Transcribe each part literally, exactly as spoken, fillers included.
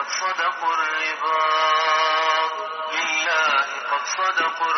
صدقوا الرباط لله قد صدقوا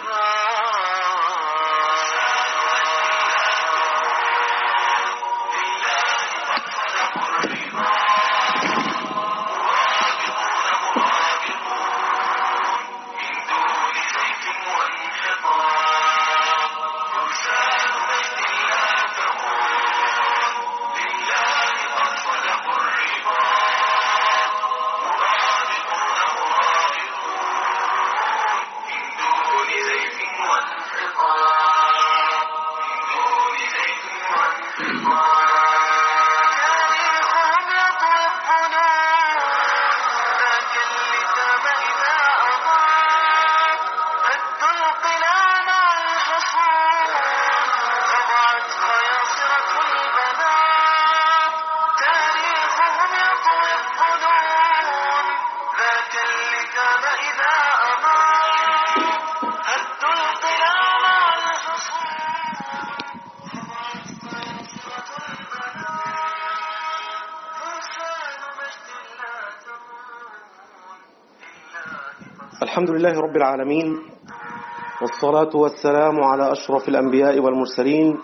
الحمد لله رب العالمين، والصلاة والسلام على أشرف الأنبياء والمرسلين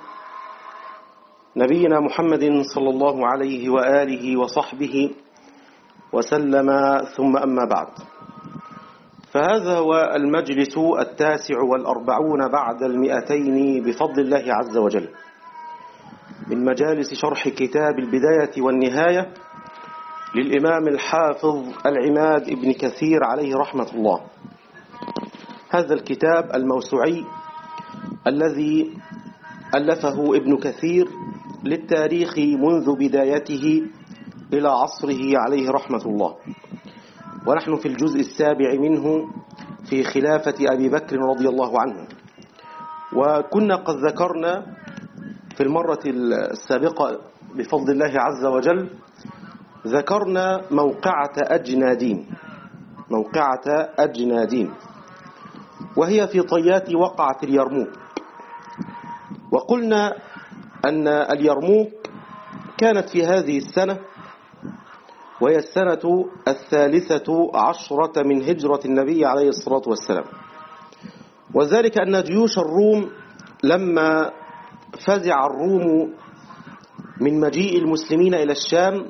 نبينا محمد صلى الله عليه وآله وصحبه وسلم، ثم أما بعد. فهذا هو المجلس التاسع والأربعون بعد المئتين بفضل الله عز وجل من مجالس شرح كتاب البداية والنهاية للإمام الحافظ العماد ابن كثير عليه رحمة الله. هذا الكتاب الموسوعي الذي ألفه ابن كثير للتاريخ منذ بدايته إلى عصره عليه رحمة الله، ونحن في الجزء السابع منه في خلافة أبي بكر رضي الله عنه. وكنا قد ذكرنا في المرة السابقة بفضل الله عز وجل ذكرنا موقعة أجنادين موقعة أجنادين وهي في طيات وقعة اليرموك. وقلنا أن اليرموك كانت في هذه السنة، وهي السنة الثالثة عشرة من هجرة النبي عليه الصلاة والسلام، وذلك أن جيوش الروم لما فزع الروم من مجيء المسلمين إلى الشام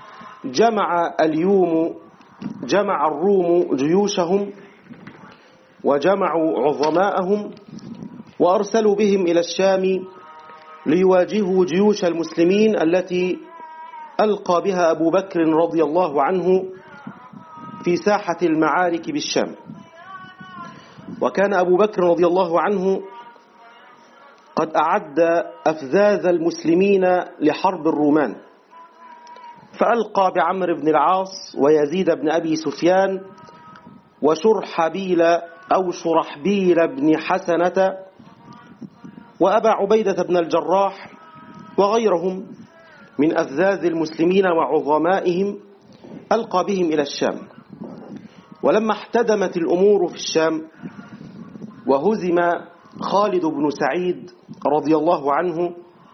جمع اليوم جمع الروم جيوشهم وجمعوا عظماءهم وأرسلوا بهم إلى الشام ليواجهوا جيوش المسلمين التي ألقى بها أبو بكر رضي الله عنه في ساحة المعارك بالشام. وكان أبو بكر رضي الله عنه قد أعد أفذاذ المسلمين لحرب الرومان، فألقى بعمر بن العاص ويزيد بن أبي سفيان وشرحبيل أو شرحبيل بن حسنة وأبا عبيدة بن الجراح وغيرهم من أفذاذ المسلمين وعظمائهم، ألقى بهم إلى الشام. ولما احتدمت الأمور في الشام وهزم خالد بن سعيد رضي الله عنه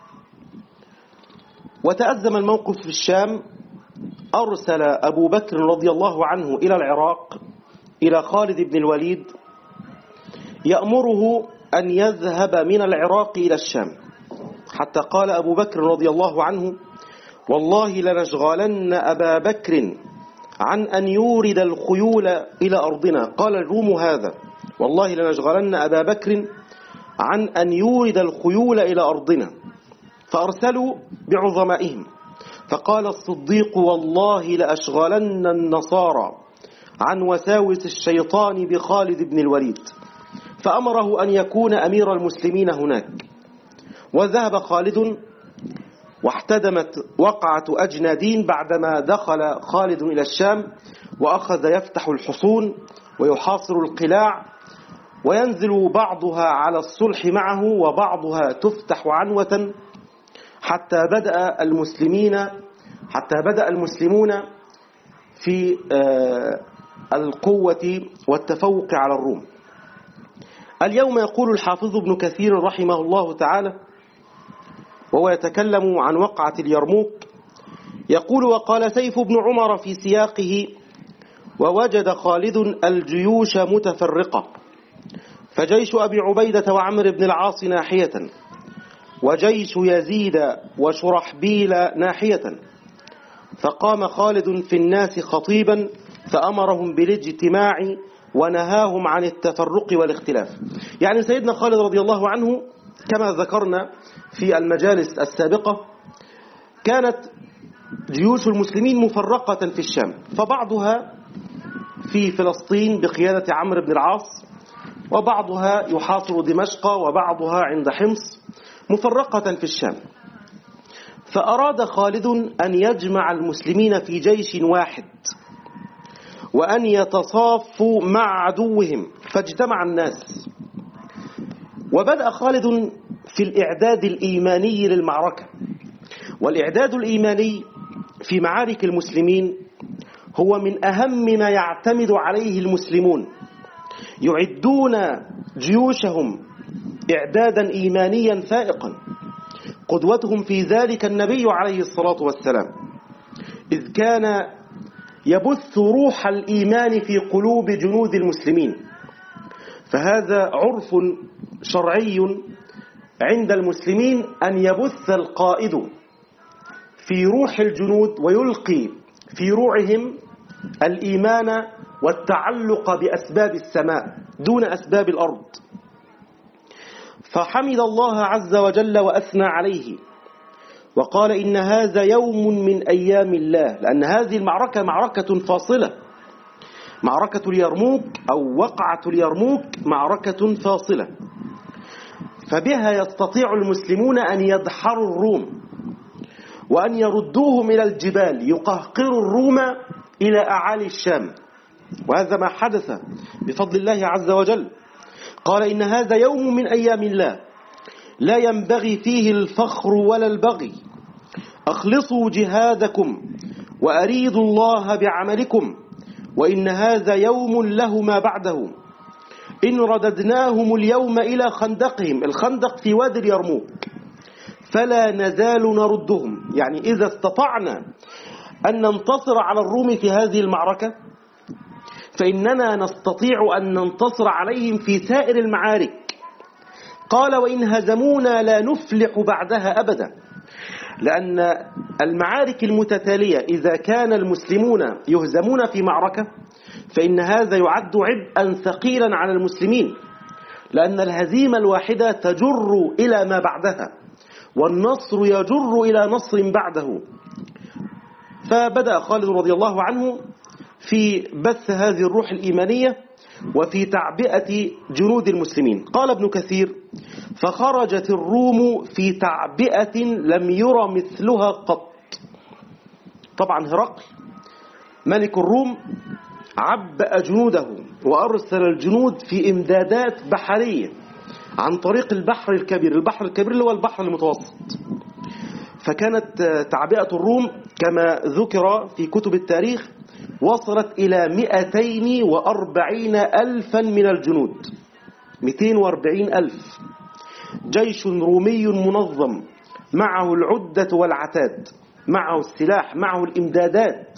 وتأزم الموقف في الشام، أرسل أبو بكر رضي الله عنه إلى العراق إلى خالد بن الوليد يأمره أن يذهب من العراق إلى الشام، حتى قال أبو بكر رضي الله عنه: والله لنشغلن أبا بكر عن أن يورد الخيول إلى أرضنا. قال الروم هذا: والله لنشغلن أبا بكر عن أن يورد الخيول إلى أرضنا. فأرسلوا بعظمائهم، فقال الصديق: والله لأشغلن النصارى عن وساوس الشيطان بخالد بن الوليد. فأمره أن يكون أمير المسلمين هناك. وذهب خالد واحتدمت وقعة أجنادين بعدما دخل خالد إلى الشام، وأخذ يفتح الحصون ويحاصر القلاع، وينزل بعضها على الصلح معه وبعضها تفتح عنوة، حتى بدأ المسلمين حتى بدأ المسلمون في القوة والتفوق على الروم. اليوم يقول الحافظ ابن كثير رحمه الله تعالى وهو يتكلم عن وقعة اليرموك، يقول: وقال سيف بن عمر في سياقه: ووجد خالد الجيوش متفرقة، فجيش أبي عبيدة وعمر بن العاص ناحية، وجيش يزيد وشرحبيل ناحية. فقام خالد في الناس خطيبا فأمرهم بالاجتماع ونهاهم عن التفرق والاختلاف. يعني سيدنا خالد رضي الله عنه كما ذكرنا في المجالس السابقة كانت جيوش المسلمين مفرقة في الشام، فبعضها في فلسطين بقيادة عمرو بن العاص، وبعضها يحاصر دمشق، وبعضها عند حمص، مفرقة في الشام. فأراد خالد أن يجمع المسلمين في جيش واحد وأن يتصافوا مع عدوهم، فاجتمع الناس. وبدأ خالد في الإعداد الإيماني للمعركة. والإعداد الإيماني في معارك المسلمين هو من أهم ما يعتمد عليه المسلمون، يعدون جيوشهم إعدادا إيمانيا فائقا، قدوتهم في ذلك النبي عليه الصلاة والسلام، إذ كان يبث روح الإيمان في قلوب جنود المسلمين. فهذا عرف شرعي عند المسلمين أن يبث القائد في روح الجنود ويلقي في روعهم الإيمان والتعلق بأسباب السماء دون أسباب الأرض. فحمد الله عز وجل وأثنى عليه وقال إن هذا يوم من أيام الله، لأن هذه المعركة معركة فاصلة. معركة اليرموك أو وقعة اليرموك معركة فاصلة، فبها يستطيع المسلمون أن يدحروا الروم وأن يردوهم إلى الجبال، يقهقروا الروم إلى أعالي الشام. وهذا ما حدث بفضل الله عز وجل. قال إن هذا يوم من أيام الله لا ينبغي فيه الفخر ولا البغي، أخلصوا جهادكم وأريدوا الله بعملكم، وإن هذا يوم له ما بعده، إن رددناهم اليوم إلى خندقهم، الخندق في وادي اليرموك، فلا نزال نردهم. يعني إذا استطعنا أن ننتصر على الروم في هذه المعركة فإننا نستطيع أن ننتصر عليهم في سائر المعارك. قال وإن هزمونا لا نفلح بعدها أبدا، لأن المعارك المتتالية إذا كان المسلمون يهزمون في معركة فإن هذا يعد عبئا ثقيلا على المسلمين، لأن الهزيمة الواحدة تجر إلى ما بعدها، والنصر يجر إلى نصر بعده. فبدأ خالد رضي الله عنه في بث هذه الروح الإيمانية وفي تعبئة جنود المسلمين. قال ابن كثير فخرجت الروم في تعبئة لم يرى مثلها قط. طبعا هرقل ملك الروم عبأ جنوده وأرسل الجنود في إمدادات بحرية عن طريق البحر الكبير. البحر الكبير اللي هو البحر المتوسط. فكانت تعبئة الروم كما ذكر في كتب التاريخ وصلت إلى مئتين وأربعين ألفا من الجنود. مئتين وأربعين ألف، جيش رومي منظم معه العدة والعتاد، معه السلاح، معه الإمدادات،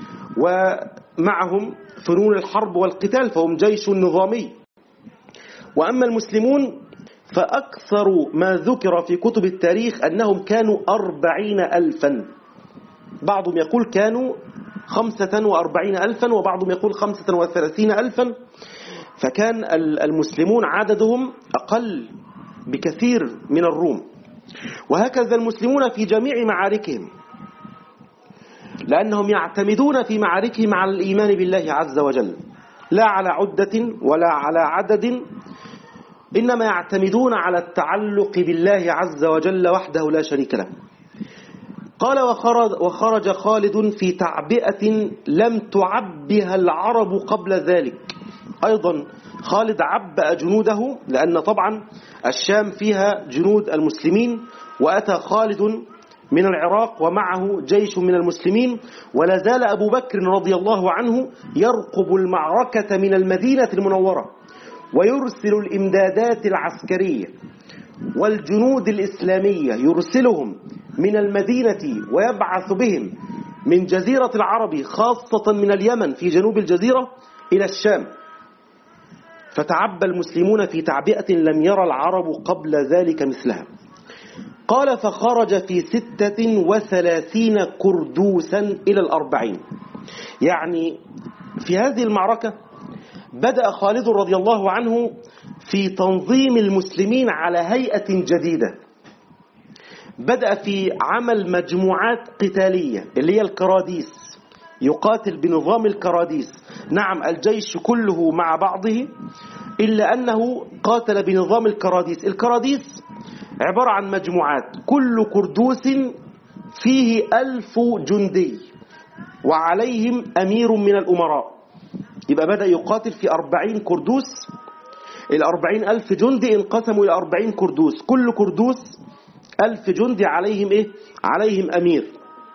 ومعهم فنون الحرب والقتال، فهم جيش نظامي. وأما المسلمون فأكثر ما ذكر في كتب التاريخ أنهم كانوا أربعين ألفا، بعضهم يقول كانوا خمسة وأربعين ألفا، وبعضهم يقول خمسة وثلاثين ألفا. فكان المسلمون عددهم أقل بكثير من الروم. وهكذا المسلمون في جميع معاركهم، لأنهم يعتمدون في معاركهم على الإيمان بالله عز وجل، لا على عدة ولا على عدد، إنما يعتمدون على التعلق بالله عز وجل وحده لا شريك له. قال وخرج, وخرج خالد في تعبئة لم تعبها العرب قبل ذلك. أيضا خالد عبأ جنوده، لأن طبعا الشام فيها جنود المسلمين، وأتى خالد من العراق ومعه جيش من المسلمين، ولا زال أبو بكر رضي الله عنه يرقب المعركة من المدينة المنورة ويرسل الإمدادات العسكرية والجنود الإسلامية، يرسلهم من المدينة ويبعث بهم من جزيرة العرب خاصة من اليمن في جنوب الجزيرة إلى الشام، فتعبى المسلمون في تعبئة لم يرى العرب قبل ذلك مثلها. قال فخرج في ستة وثلاثين كردوسا إلى الأربعين. يعني في هذه المعركة بدأ خالد رضي الله عنه في تنظيم المسلمين على هيئة جديدة. بدأ في عمل مجموعات قتالية اللي هي الكراديس، يقاتل بنظام الكراديس. نعم الجيش كله مع بعضه، إلا أنه قاتل بنظام الكراديس. الكراديس عبارة عن مجموعات، كل كردوس فيه ألف جندي وعليهم أمير من الأمراء. يبقى بدأ يقاتل في أربعين كردوس، الأربعين ألف جندي انقسموا إلى أربعين كردوس، كل كردوس ألف جندي عليهم إيه؟ عليهم أمير.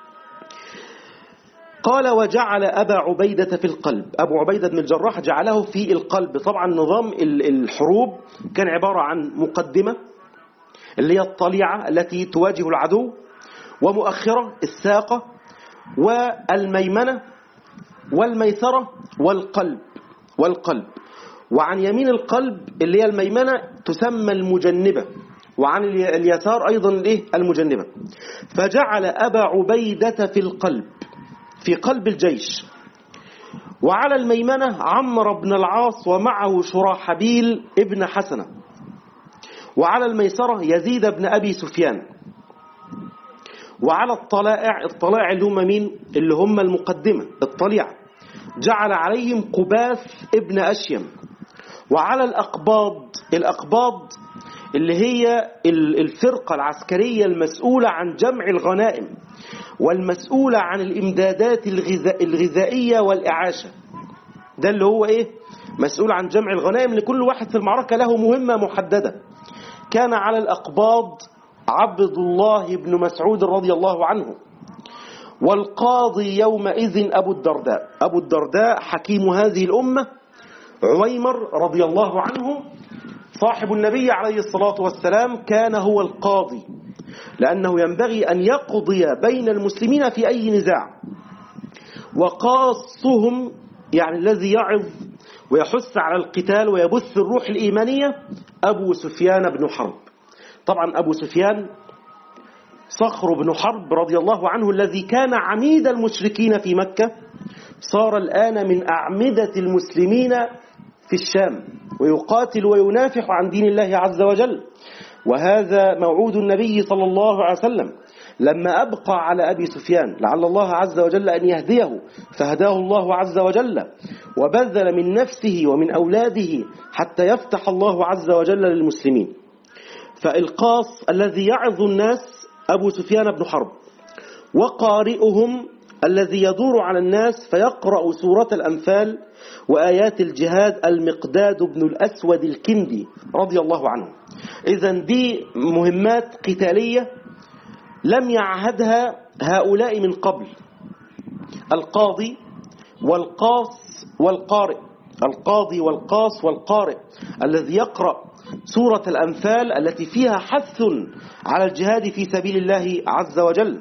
قال وجعل أبا عبيدة في القلب، أبو عبيدة بن الجراح جعله في القلب. طبعا نظام الحروب كان عبارة عن مقدمة اللي هي الطليعة التي تواجه العدو، ومؤخرة الساقة، والميمنة والميسرة والقلب والقلب وعن يمين القلب اللي هي الميمنة تسمى المجنبة، وعن اليسار أيضا الايه المجنبة. فجعل أبا عبيدة في القلب، في قلب الجيش، وعلى الميمنة عمرو بن العاص ومعه شراحبيل ابن حسنة، وعلى الميسرة يزيد بن أبي سفيان، وعلى الطلائع، الطلائع اللي هم مين؟ اللي هم المقدمة الطليعة، جعل عليهم قباث ابن أشيم، وعلى الأقباض، الأقباض اللي هي الفرقة العسكرية المسؤولة عن جمع الغنائم والمسؤولة عن الإمدادات الغذائية والإعاشة. ده اللي هو إيه؟ مسؤول عن جمع الغنائم، لكل واحد في المعركة له مهمة محددة. كان على الأقباض عبد الله بن مسعود رضي الله عنه، والقاضي يومئذ أبو الدرداء. أبو الدرداء حكيم هذه الأمة عويمر رضي الله عنه صاحب النبي عليه الصلاة والسلام، كان هو القاضي، لأنه ينبغي أن يقضي بين المسلمين في أي نزاع. وقاصهم يعني الذي يعظ ويحث على القتال ويبث الروح الإيمانية أبو سفيان بن حرب. طبعا أبو سفيان صخر بن حرب رضي الله عنه الذي كان عميد المشركين في مكة، صار الآن من أعمدة المسلمين في الشام، ويقاتل وينافح عن دين الله عز وجل. وهذا موعود النبي صلى الله عليه وسلم لما أبقى على أبي سفيان، لعل الله عز وجل أن يهديه، فهداه الله عز وجل، وبذل من نفسه ومن أولاده حتى يفتح الله عز وجل للمسلمين. فالقاص الذي يعظ الناس أبو سفيان بن حرب، وقارئهم الذي يدور على الناس فيقرأ سورة الأنفال وآيات الجهاد المقداد بن الأسود الكندي رضي الله عنه. إذن دي مهمات قتالية لم يعهدها هؤلاء من قبل، القاضي والقاص والقارئ، القاضي والقاص والقارئ الذي يقرأ سورة الأنفال التي فيها حث على الجهاد في سبيل الله عز وجل.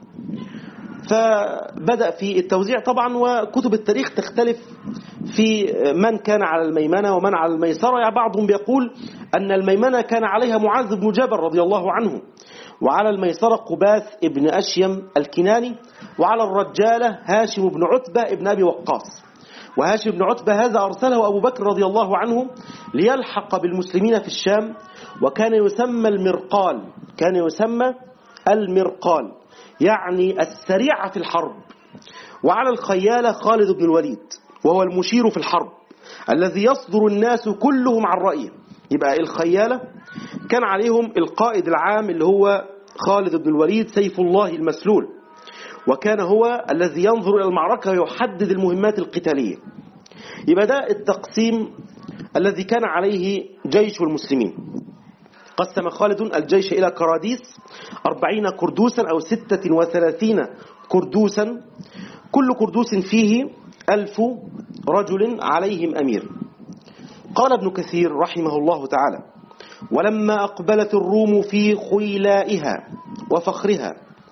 فبدأ في التوزيع طبعا، وكتب التاريخ تختلف في من كان على الميمنة ومن على الميسرة. يعني بعضهم بيقول أن الميمنة كان عليها معاذ بن جبل رضي الله عنه، وعلى الميسرة قباث ابن أشيم الكناني، وعلى الرجالة هاشم بن عتبة ابن أبي وقاص. وهاشم بن عتبة هذا أرسله أبو بكر رضي الله عنه ليلحق بالمسلمين في الشام، وكان يسمى المرقال، كان يسمى المرقال يعني السريع في الحرب. وعلى الخيالة خالد بن الوليد، وهو المشير في الحرب الذي يصدر الناس كلهم عن رأيه. يبقى الخيالة كان عليهم القائد العام اللي هو خالد بن الوليد سيف الله المسلول، وكان هو الذي ينظر إلى المعركة ويحدد المهمات القتالية. يبقى ده التقسيم الذي كان عليه جيش المسلمين. قسم خالد الجيش إلى كراديس، أربعين كردوسا أو ستة وثلاثين كردوسا، كل كردوس فيه ألف رجل عليهم أمير. قال ابن كثير رحمه الله تعالى: ولما أقبلت الروم في خيلائها وفخرها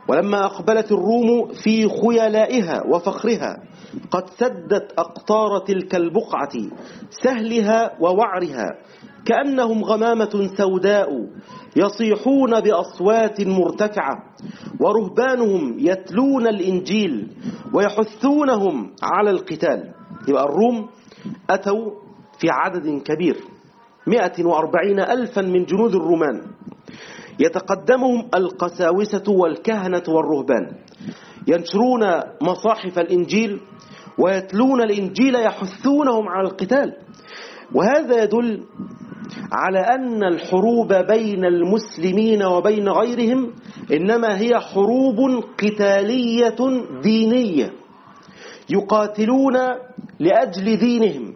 ولما أقبلت الروم في خيلائها وفخرها قد سدت أقطار تلك البقعة سهلها ووعرها كأنهم غمامة سوداء يصيحون بأصوات مرتفعة، ورهبانهم يتلون الإنجيل ويحثونهم على القتال. يبقى الروم أتوا في عدد كبير، مئة وأربعين ألفا من جنود الرومان، يتقدمهم القساوسة والكهنة والرهبان، ينشرون مصاحف الإنجيل ويتلون الإنجيل يحثونهم على القتال. وهذا يدل على أن الحروب بين المسلمين وبين غيرهم إنما هي حروب قتالية دينية، يقاتلون لأجل دينهم.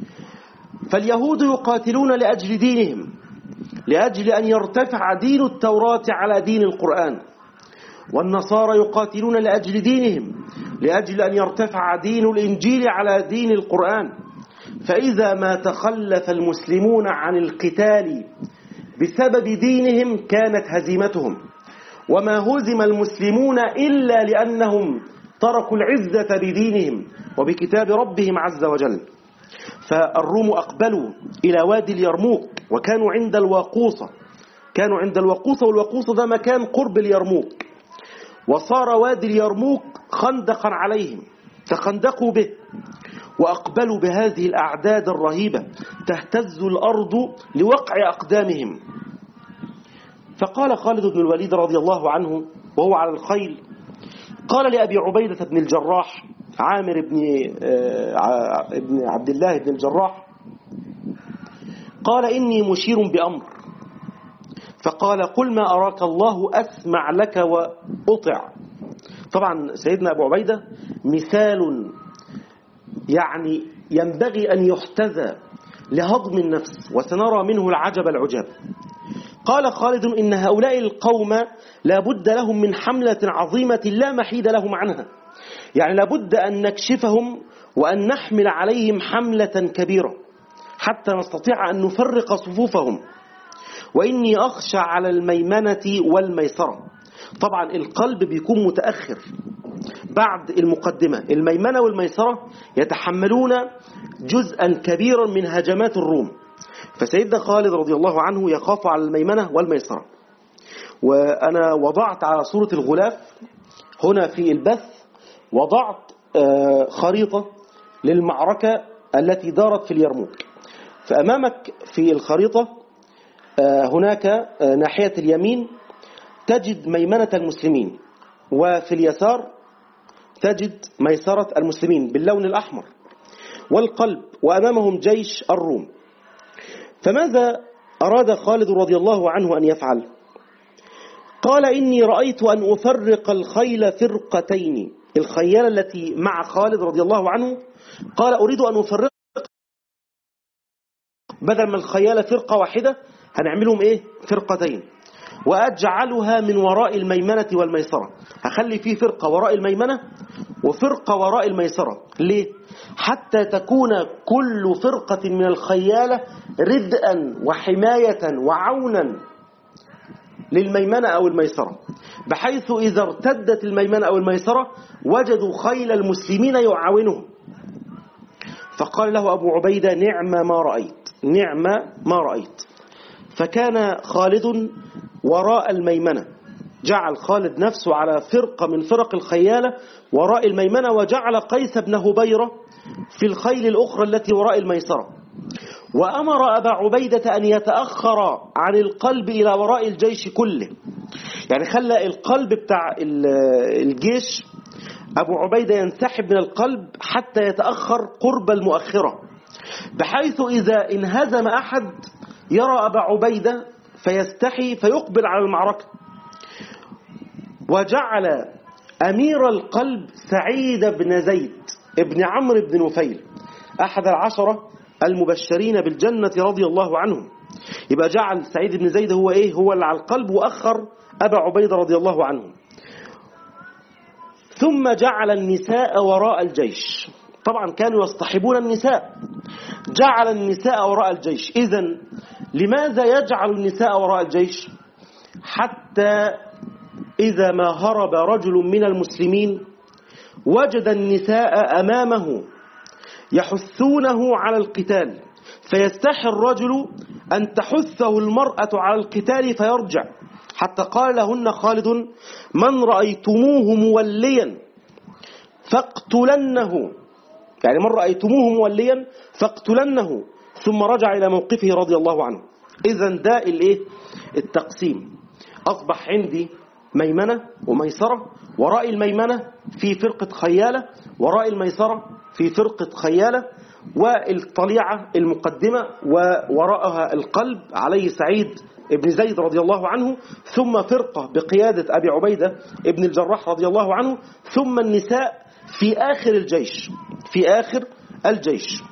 فاليهود يقاتلون لأجل دينهم، لأجل أن يرتفع دين التوراة على دين القرآن، والنصارى يقاتلون لأجل دينهم، لأجل أن يرتفع دين الإنجيل على دين القرآن. فإذا ما تخلف المسلمون عن القتال بسبب دينهم كانت هزيمتهم، وما هزم المسلمون إلا لأنهم تركوا العزة بدينهم وبكتاب ربهم عز وجل. فالروم أقبلوا إلى وادي اليرموك وكانوا عند الواقوصة، كانوا عند الواقوصة، والواقوصة ده مكان قرب اليرموك، وصار وادي اليرموك خندقا عليهم، تخندقوا به وأقبلوا بهذه الأعداد الرهيبة تهتز الأرض لوقع أقدامهم. فقال خالد بن الوليد رضي الله عنه وهو على الخيل، قال لأبي عبيدة بن الجراح عامر بن ابن عبد الله بن الجراح، قال إني مشير بأمر. فقال قل ما أراك الله أسمع لك وأطع. طبعا سيدنا أبو عبيدة مثال يعني ينبغي أن يحتذى لهضم النفس، وسنرى منه العجب العجاب. قال خالد إن هؤلاء القوم لا بد لهم من حملة عظيمة لا محيد لهم عنها، يعني لا بد أن نكشفهم وأن نحمل عليهم حملة كبيرة حتى نستطيع أن نفرق صفوفهم. وإني أخشى على الميمنة والميسرة. طبعا القلب بيكون متأخر بعد المقدمة، الميمنة والميسرة يتحملون جزءا كبيرا من هجمات الروم، فسيدنا خالد رضي الله عنه يخاف على الميمنة والميسرة. وأنا وضعت على صورة الغلاف هنا في البث، وضعت خريطة للمعركة التي دارت في اليرموك. فأمامك في الخريطة هناك ناحية اليمين تجد ميمنة المسلمين، وفي اليسار تجد ميسرة المسلمين باللون الأحمر والقلب، وأمامهم جيش الروم. فماذا أراد خالد رضي الله عنه أن يفعل؟ قال إني رأيت أن أفرق الخيل فرقتين، الخيالة التي مع خالد رضي الله عنه، قال أريد أن أفرق، بدل ما الخيالة فرقة واحدة هنعملهم إيه؟ فرقتين، وأجعلها من وراء الميمنة والميسرة، هخلي فيه فرقة وراء الميمنة وفرقة وراء الميسرة. ليه؟ حتى تكون كل فرقة من الخيالة ردءا وحماية وعونا للميمنة أو الميسرة، بحيث إذا ارتدت الميمنة أو الميسرة وجدوا خيل المسلمين يعاونهم. فقال له أبو عبيدة نعم ما رأيت، نعم ما رأيت. فكان خالد وراء الميمنة، جعل خالد نفسه على فرقة من فرق الخيالة وراء الميمنة، وجعل قيس بن هبيرة في الخيل الأخرى التي وراء الميسرة، وأمر أبا عبيدة أن يتأخر عن القلب إلى وراء الجيش كله، يعني خلى القلب بتاع الجيش أبو عبيدة ينسحب من القلب حتى يتأخر قرب المؤخرة، بحيث إذا انهزم أحد يرى أبا عبيدة فيستحي فيقبل على المعركة. وجعل أمير القلب سعيد بن زيد ابن عمرو بن نفيل أحد العشرة المبشرين بالجنة رضي الله عنهم. يبقى جعل سعيد بن زيد هو إيه؟ هو اللي على القلب، وأخر أبا عبيدة رضي الله عنه. ثم جعل النساء وراء الجيش، طبعا كانوا يصطحبون النساء، جعل النساء وراء الجيش. إذن لماذا يجعل النساء وراء الجيش؟ حتى إذا ما هرب رجل من المسلمين وجد النساء أمامه يحثونه على القتال، فيستحي الرجل أن تحثه المرأة على القتال فيرجع، حتى قال لهن خالد: من رأيتموه موليا فاقتلنه، يعني من رأيتموه موليا فاقتلنه، ثم رجع إلى موقفه رضي الله عنه. إذن ده الإيه؟ التقسيم. أصبح عندي ميمنة وميسرة، وراء الميمنة في فرقة خيالة، وراء الميسرة في فرقة خيالة، والطليعة المقدمة ووراءها القلب عليه سعيد ابن زيد رضي الله عنه، ثم فرقة بقيادة أبي عبيدة ابن الجراح رضي الله عنه، ثم النساء في آخر الجيش في آخر الجيش.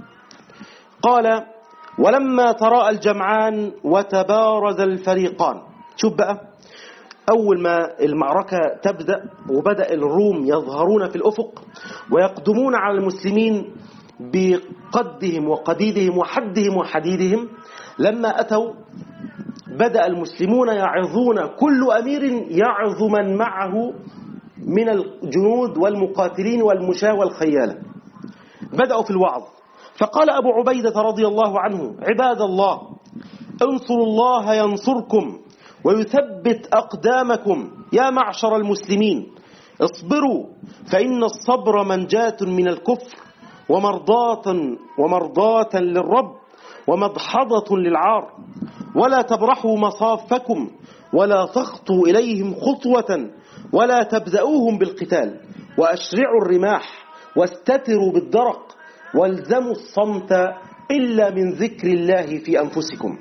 قال: ولما تراءى الجمعان وتبارز الفريقان. شوف بقى، أول ما المعركة تبدأ وبدأ الروم يظهرون في الأفق ويقدمون على المسلمين بقدهم وقديدهم وحدهم وحديدهم، لما أتوا بدأ المسلمون يعظون، كل أمير يعظ من معه من الجنود والمقاتلين والمشاة والخيالة. بدأوا في الوعظ، فقال أبو عبيدة رضي الله عنه: عباد الله، انصروا الله ينصركم ويثبت أقدامكم، يا معشر المسلمين اصبروا، فإن الصبر منجاة من الكفر ومرضاة ومرضاة للرب ومدحضة للعار، ولا تبرحوا مصافكم ولا تخطوا إليهم خطوة ولا تبدأوهم بالقتال، وأشرعوا الرماح واستتروا بالدرق، والزموا الصمت إلا من ذكر الله في أنفسكم.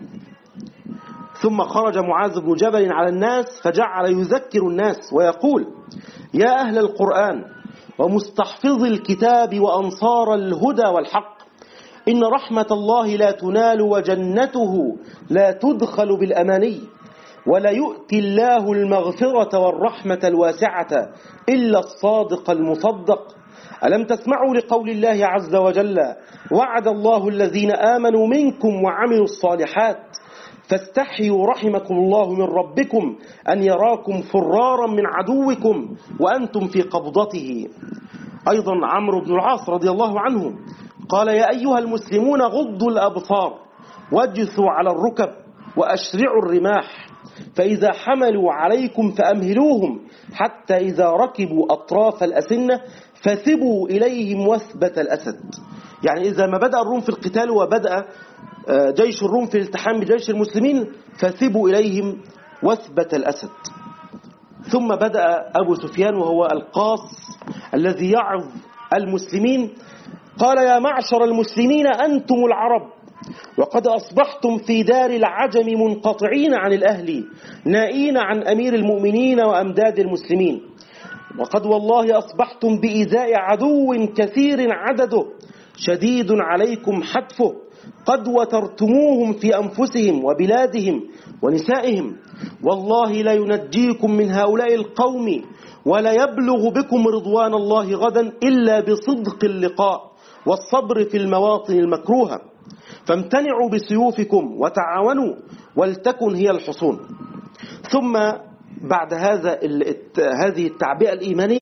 ثم خرج معاذ بن جبل على الناس فجعل يذكر الناس ويقول: يا أهل القرآن ومستحفظ الكتاب وأنصار الهدى والحق، إن رحمة الله لا تنال وجنته لا تدخل بالأماني، ولا يؤتي الله المغفرة والرحمة الواسعة إلا الصادق المصدق. ألم تسمعوا لقول الله عز وجل: وعد الله الذين آمنوا منكم وعملوا الصالحات فاستحيوا رحمكم الله من ربكم أن يراكم فرارا من عدوكم وأنتم في قبضته. أيضا عمرو بن العاص رضي الله عنه قال: يا أيها المسلمون غضوا الأبصار واجثوا على الركب وأشرعوا الرماح، فإذا حملوا عليكم فأمهلوهم، حتى إذا ركبوا أطراف الأسنة فثبوا إليهم وثبة الأسد. يعني إذا ما بدأ الروم في القتال وبدأ جيش الروم في الالتحام بجيش المسلمين فثبوا إليهم وثبة الأسد. ثم بدأ أبو سفيان وهو القاص الذي يعظ المسلمين، قال: يا معشر المسلمين أنتم العرب، وقد أصبحتم في دار العجم منقطعين عن الأهل، نائين عن أمير المؤمنين وأمداد المسلمين، وقد والله أصبحتم بإيذاء عدو كثير عدده شديد عليكم حتفه، قد وترتموهم في أنفسهم وبلادهم ونسائهم، والله لا ينجيكم من هؤلاء القوم ولا يبلغ بكم رضوان الله غدا إلا بصدق اللقاء والصبر في المواطن المكروهة، فامتنعوا بسيوفكم وتعاونوا ولتكن هي الحصون. ثم بعد هذا هذه التعبئة الإيمانية،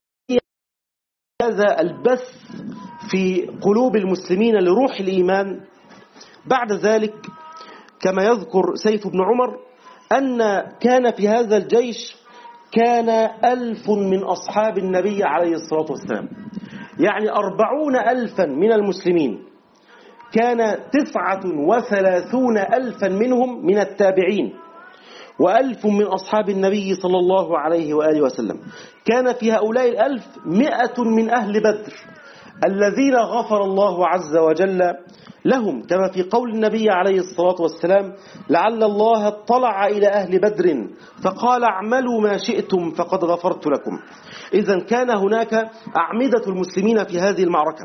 هذا البث في قلوب المسلمين لروح الإيمان، بعد ذلك كما يذكر سيف بن عمر أن كان في هذا الجيش كان ألف من أصحاب النبي عليه الصلاة والسلام، يعني أربعون ألفا من المسلمين، كان تسعة وثلاثون ألفا منهم من التابعين، وألف من أصحاب النبي صلى الله عليه وآله وسلم. كان في هؤلاء الألف مئة من أهل بدر الذين غفر الله عز وجل لهم، كما في قول النبي عليه الصلاة والسلام: لعل الله اطلع إلى أهل بدر فقال اعملوا ما شئتم فقد غفرت لكم. إذن كان هناك أعمدة المسلمين في هذه المعركة،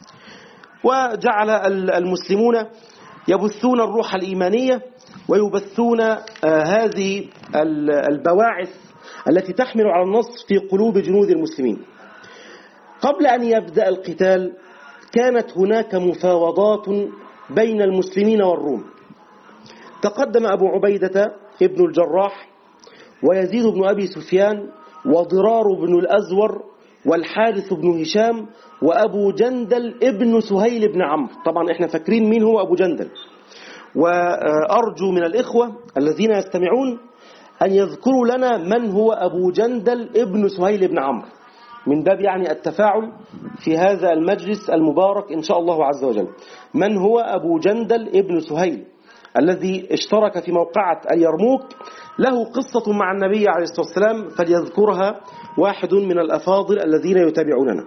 وجعل المسلمون يبثون الروح الإيمانية ويبثون هذه البواعث التي تحمل على النصر في قلوب جنود المسلمين. قبل أن يبدأ القتال كانت هناك مفاوضات بين المسلمين والروم. تقدم أبو عبيدة ابن الجراح ويزيد بن أبي سفيان وضرار بن الأزور والحارث بن هشام وأبو جندل ابن سهيل بن عمرو. طبعا احنا فاكرين مين هو أبو جندل، وأرجو من الإخوة الذين يستمعون أن يذكروا لنا من هو أبو جندل ابن سهيل بن عمرو، من باب يعني التفاعل في هذا المجلس المبارك إن شاء الله عز وجل. من هو أبو جندل ابن سهيل الذي اشترك في موقعة اليرموك؟ له قصة مع النبي عليه الصلاة والسلام فليذكرها واحد من الأفاضل الذين يتابعوننا.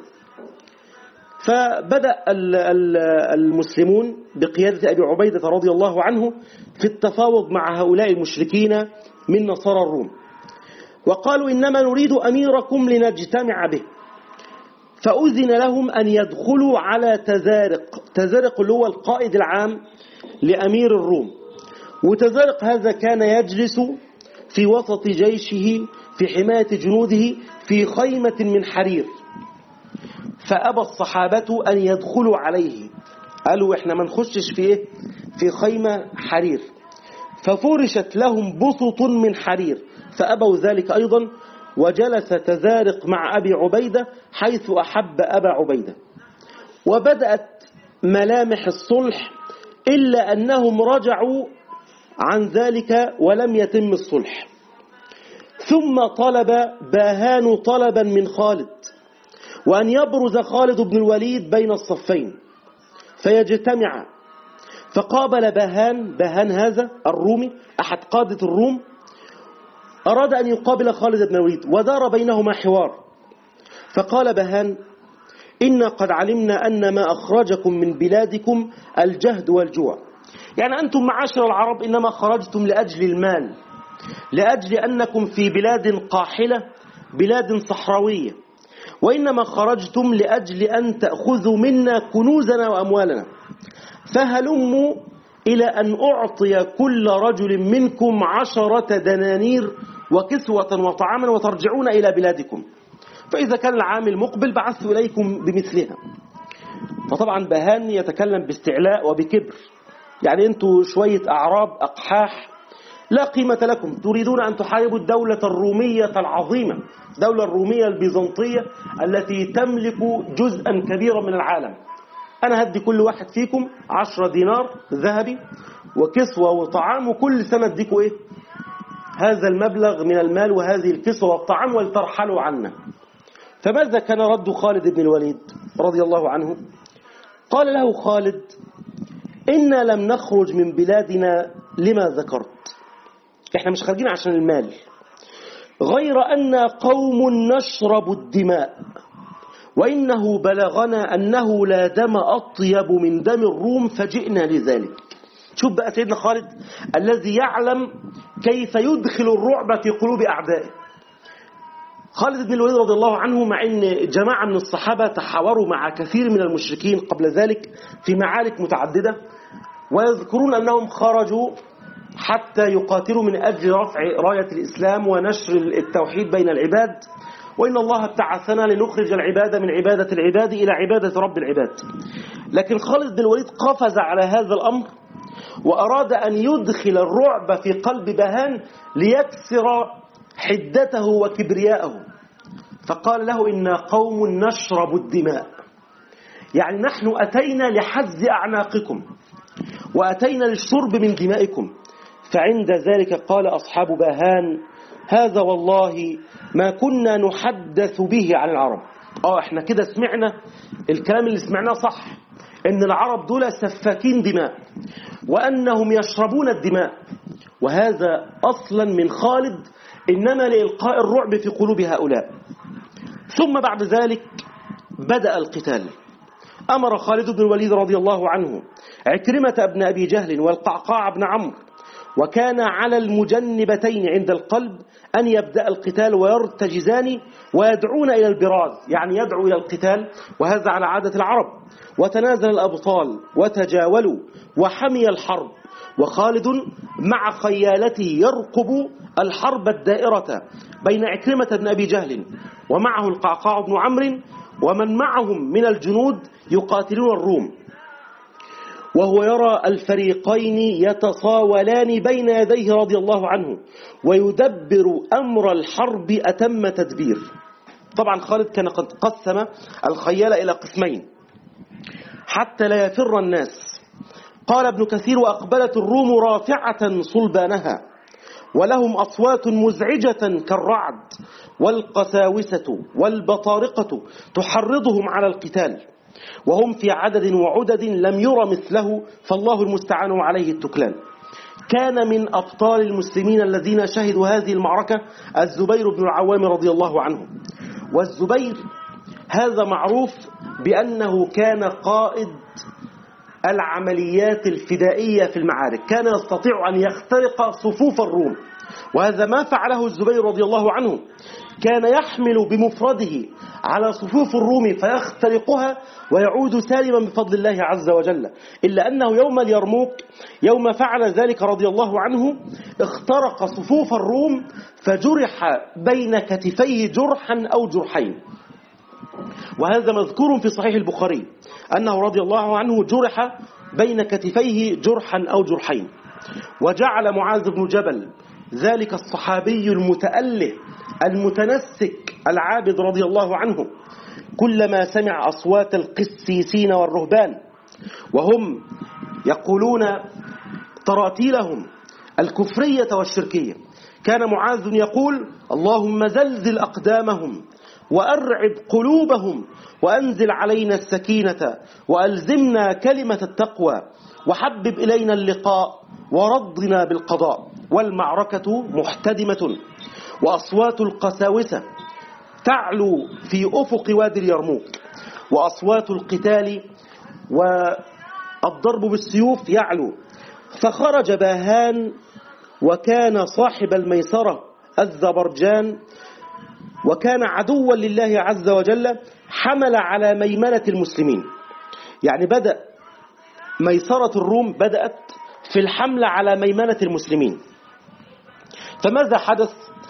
فبدأ المسلمون بقيادة أبي عبيدة رضي الله عنه في التفاوض مع هؤلاء المشركين من نصارى الروم، وقالوا إنما نريد أميركم لنجتمع به. فأذن لهم أن يدخلوا على تزارق. تزارق اللي هو القائد العام لأمير الروم، وتزارق هذا كان يجلس في وسط جيشه في حماية جنوده في خيمة من حرير. فأبى الصحابة أن يدخلوا عليه، قالوا إحنا ما نخشش في إيه؟ في خيمة حرير. ففرشت لهم بسط من حرير فأبوا ذلك أيضا، وجلس تزارق مع أبي عبيدة حيث أحب أبا عبيدة. وبدأت ملامح الصلح إلا أنهم رجعوا عن ذلك ولم يتم الصلح. ثم طلب باهان طلبا من خالد وأن يبرز خالد بن الوليد بين الصفين فيجتمع. فقابل باهان باهان هذا الرومي أحد قادة الروم، أراد أن يقابل خالد بن الوليد ودار بينهما حوار. فقال باهان: إنا قد علمنا أن ما أخرجكم من بلادكم الجهد والجوع، يعني أنتم معاشر العرب إنما خرجتم لأجل المال، لأجل أنكم في بلاد قاحلة بلاد صحراوية، وإنما خرجتم لأجل أن تأخذوا منا كنوزنا وأموالنا، فهلموا إلى أن أعطي كل رجل منكم عشرة دنانير وكسوة وطعاما وترجعون إلى بلادكم، فإذا كان العام المقبل بعثت إليكم بمثلها. فطبعا باهان يتكلم باستعلاء وبكبر، يعني أنتوا شوية أعراب أقحاح لا قيمة لكم، تريدون أن تحاربوا الدولة الرومية العظيمة، الدولة الرومية البيزنطية التي تملك جزءا كبيرا من العالم. أنا هدي كل واحد فيكم عشرة دينار ذهبي وكسوة وطعام، وكل سنة اديكوا إيه؟ هذا المبلغ من المال وهذه الكسوة والطعام ولترحلوا عنا. فماذا كان رد خالد بن الوليد رضي الله عنه؟ قال له خالد: إنا لم نخرج من بلادنا لما ذكرت، إحنا مش خارجين عشان المال، غير أن قوم نشرب الدماء، وإنه بلغنا أنه لا دم أطيب من دم الروم فجئنا لذلك. شوف بقى سيدنا خالد الذي يعلم كيف يدخل الرعب في قلوب أعدائه. خالد بن الوليد رضي الله عنه، مع أن جماعة من الصحابة تحاوروا مع كثير من المشركين قبل ذلك في معارك متعددة، ويذكرون أنهم خرجوا حتى يقاتلوا من أجل رفع راية الإسلام ونشر التوحيد بين العباد، وإن الله ابتعثنا لنخرج العباد من عبادة العباد إلى عبادة رب العباد. لكن خالد بن الوليد قفز على هذا الأمر وأراد أن يدخل الرعب في قلب باهان ليكسر حدته وكبرياءه. فقال له: إنا قوم نشرب الدماء، يعني نحن أتينا لحز أعناقكم وأتينا للشرب من دمائكم. فعند ذلك قال أصحاب باهان: هذا والله ما كنا نحدث به عن العرب. آه احنا كده سمعنا الكلام اللي سمعناه صح، إن العرب دول سفاكين دماء وأنهم يشربون الدماء، وهذا أصلا من خالد إنما لإلقاء الرعب في قلوب هؤلاء. ثم بعد ذلك بدأ القتال. أمر خالد بن الوليد رضي الله عنه عكرمة بن أبي جهل والقعقاع بن عمرو، وكان على المجنبتين عند القلب أن يبدأ القتال ويرتجزان ويدعون إلى البراز، يعني يدعو إلى القتال، وهذا على عادة العرب. وتنازل الأبطال وتجاولوا وحمي الحرب، وخالد مع خيالته يرقب الحرب الدائرة بين عكرمة بن أبي جهل ومعه القعقاع بن عمرو ومن معهم من الجنود يقاتلون الروم. وهو يرى الفريقين يتصاولان بين يديه رضي الله عنه ويدبر أمر الحرب أتم تدبير. طبعا خالد كان قد قسم الخيال إلى قسمين حتى لا يفر الناس. قال ابن كثير: وأقبلت الروم رافعة صلبانها ولهم أصوات مزعجة كالرعد والقساوسة والبطارقة تحرضهم على القتال، وهم في عدد وعدد لم ير مثله، فالله المستعان عليه التكلان. كان من أبطال المسلمين الذين شهدوا هذه المعركة الزبير بن العوام رضي الله عنه. والزبير هذا معروف بأنه كان قائد العمليات الفدائية في المعارك، كان يستطيع أن يخترق صفوف الروم، وهذا ما فعله الزبير رضي الله عنه. كان يحمل بمفرده على صفوف الروم فيخترقها ويعود سالما بفضل الله عز وجل، إلا أنه يوم اليرموك يوم فعل ذلك رضي الله عنه اخترق صفوف الروم فجرح بين كتفيه جرحا أو جرحين، وهذا مذكور في صحيح البخاري أنه رضي الله عنه جرح بين كتفيه جرحا أو جرحين. وجعل معاذ بن جبل ذلك الصحابي المتأله المتنسك العابد رضي الله عنه كلما سمع أصوات القسيسين والرهبان وهم يقولون تراتيلهم الكفرية والشركية، كان معاذ يقول: اللهم زلزل أقدامهم وأرعب قلوبهم وأنزل علينا السكينة وألزمنا كلمة التقوى وحبب إلينا اللقاء ورضنا بالقضاء. والمعركة محتدمة وأصوات القساوسة تعلو في أفق وادي اليرموك، وأصوات القتال والضرب بالسيوف يعلو. فخرج باهان وكان صاحب الميسرة الزبرجان وكان عدوا لله عز وجل، حمل على ميمنة المسلمين. يعني بدأ ميسرة الروم بدأت في الحمل على ميمنة المسلمين. فماذا حدث؟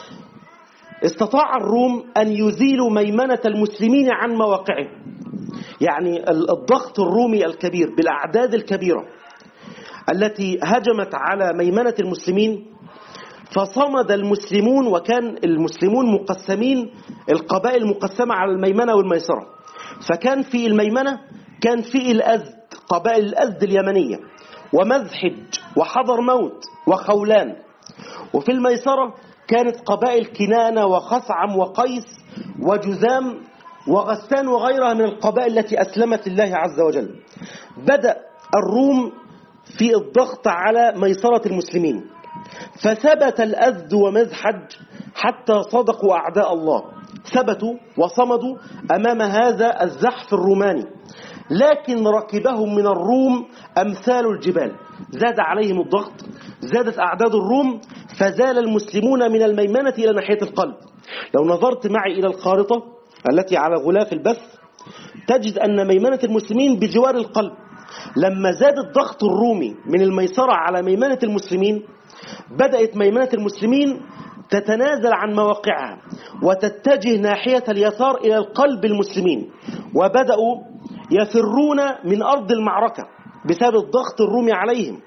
استطاع الروم أن يزيلوا ميمنة المسلمين عن مواقعهم، يعني الضغط الرومي الكبير بالأعداد الكبيرة التي هجمت على ميمنة المسلمين، فصمد المسلمون، وكان المسلمون مقسمين، القبائل مقسمة على الميمنة والميسرة. فكان في الميمنة كان في الأزد، قبائل الأزد اليمنية، ومذحج وحضر موت وخولان. وفي الميسرة كانت قبائل كنانة وخثعم وقيس وجذام وغسان وغيرها من القبائل التي أسلمت لله عز وجل. بدأ الروم في الضغط على ميسرة المسلمين، فثبت الأزد ومذحج حتى صدقوا أعداء الله، ثبتوا وصمدوا أمام هذا الزحف الروماني. لكن ركبهم من الروم أمثال الجبال، زاد عليهم الضغط، زادت أعداد الروم، فزال المسلمون من الميمنة إلى ناحية القلب. لو نظرت معي إلى الخارطة التي على غلاف البث تجد أن ميمنة المسلمين بجوار القلب. لما زاد الضغط الرومي من الميسرة على ميمنة المسلمين، بدأت ميمنة المسلمين تتنازل عن مواقعها وتتجه ناحية اليسار إلى القلب المسلمين، وبدأوا يفرون من أرض المعركة بسبب الضغط الرومي عليهم.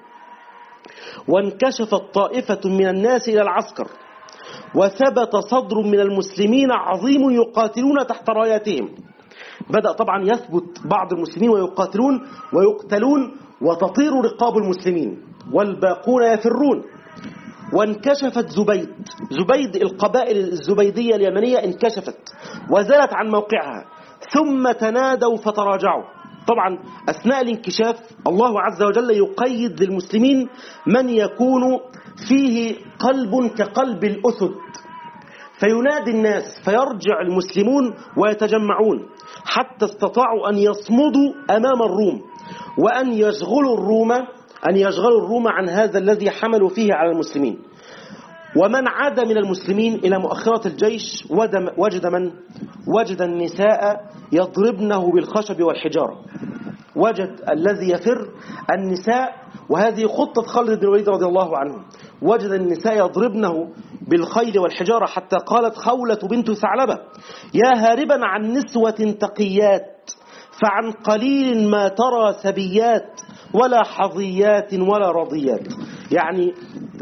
وانكشفت طائفة من الناس إلى العسكر، وثبت صدر من المسلمين عظيم يقاتلون تحت راياتهم. بدأ طبعا يثبت بعض المسلمين ويقاتلون ويقتلون وتطير رقاب المسلمين والباقون يفرون. وانكشفت زبيد، زبيد القبائل الزبيدية اليمنية انكشفت وزالت عن موقعها، ثم تنادوا فتراجعوا. طبعا أثناء الانكشاف الله عز وجل يقيد للمسلمين من يكون فيه قلب كقلب الأسد، فينادي الناس فيرجع المسلمون ويتجمعون، حتى استطاعوا أن يصمدوا أمام الروم وأن يشغلوا الروم أن يشغلوا الروم عن هذا الذي حملوا فيه على المسلمين. ومن عاد من المسلمين إلى مؤخرة الجيش وجد من وجد النساء يضربنه بالخشب والحجارة، وجد الذي يفر النساء، وهذه خطة خالد بن الوليد رضي الله عنه. وجد النساء يضربنه بالخيل والحجارة، حتى قالت خولة بنت ثعلبة: يا هاربا عن نسوة تقيات، فعن قليل ما ترى سبيات، ولا حظيات ولا رضيات، يعني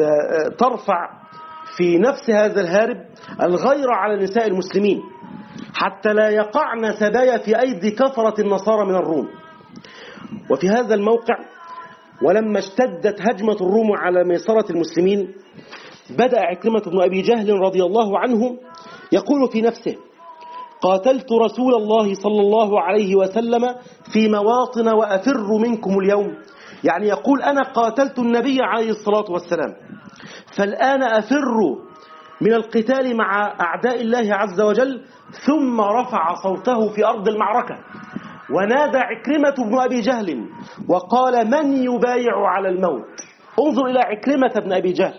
ترفع في نفس هذا الهارب الغيرة على نساء المسلمين حتى لا يقعن سبايا في أيدي كثرة النصارى من الروم. وفي هذا الموقع ولما اشتدت هجمة الروم على ميسرة المسلمين بدأ عكرمة بن أبي جهل رضي الله عنه يقول في نفسه: قاتلت رسول الله صلى الله عليه وسلم في مواطن وأفر منكم اليوم، يعني يقول أنا قاتلت النبي عليه الصلاة والسلام، فالآن أفر من القتال مع أعداء الله عز وجل. ثم رفع صوته في أرض المعركة ونادى عكرمة بن أبي جهل وقال: من يبايع على الموت؟ انظر إلى عكرمة بن أبي جهل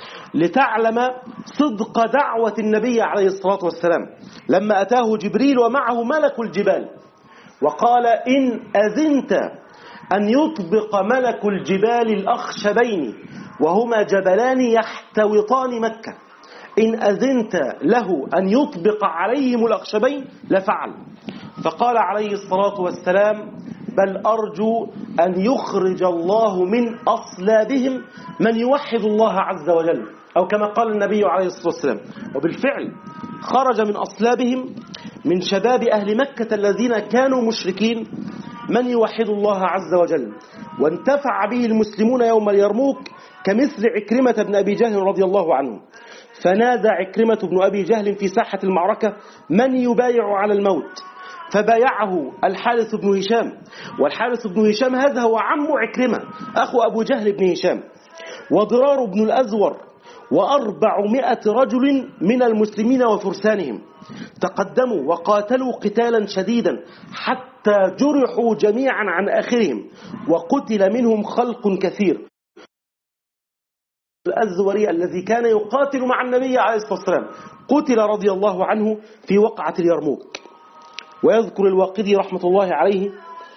لتعلم صدق دعوة النبي عليه الصلاة والسلام لما أتاه جبريل ومعه ملك الجبال وقال: إن أذنت أن يطبق ملك الجبال الأخشبين وهما جبلان يحتوطان مكة، إن أذنت له أن يطبق عليهم الأخشبين لفعل. فقال عليه الصلاة والسلام: بل أرجو أن يخرج الله من أصلابهم من يوحد الله عز وجل، أو كما قال النبي عليه الصلاة والسلام. وبالفعل خرج من أصلابهم من شباب أهل مكة الذين كانوا مشركين من يوحد الله عز وجل، وانتفع به المسلمون يوم اليرموك كمثل عكرمة بن أبي جهل رضي الله عنه. فنادى عكرمة بن أبي جهل في ساحة المعركة: من يبايع على الموت؟ فبايعه الحارث بن هشام، والحارث بن هشام هذا هو عم عكرمة أخو أبو جهل بن هشام، وضرار بن الأزور، وأربعمائة رجل من المسلمين وفرسانهم تقدموا وقاتلوا قتالا شديدا حتى جرحوا جميعا عن آخرهم، وقتل منهم خلق كثير. الأزوري الذي كان يقاتل مع النبي عليه الصلاة والسلام قتل رضي الله عنه في وقعة اليرموك. ويذكر الواقدي رحمة الله عليه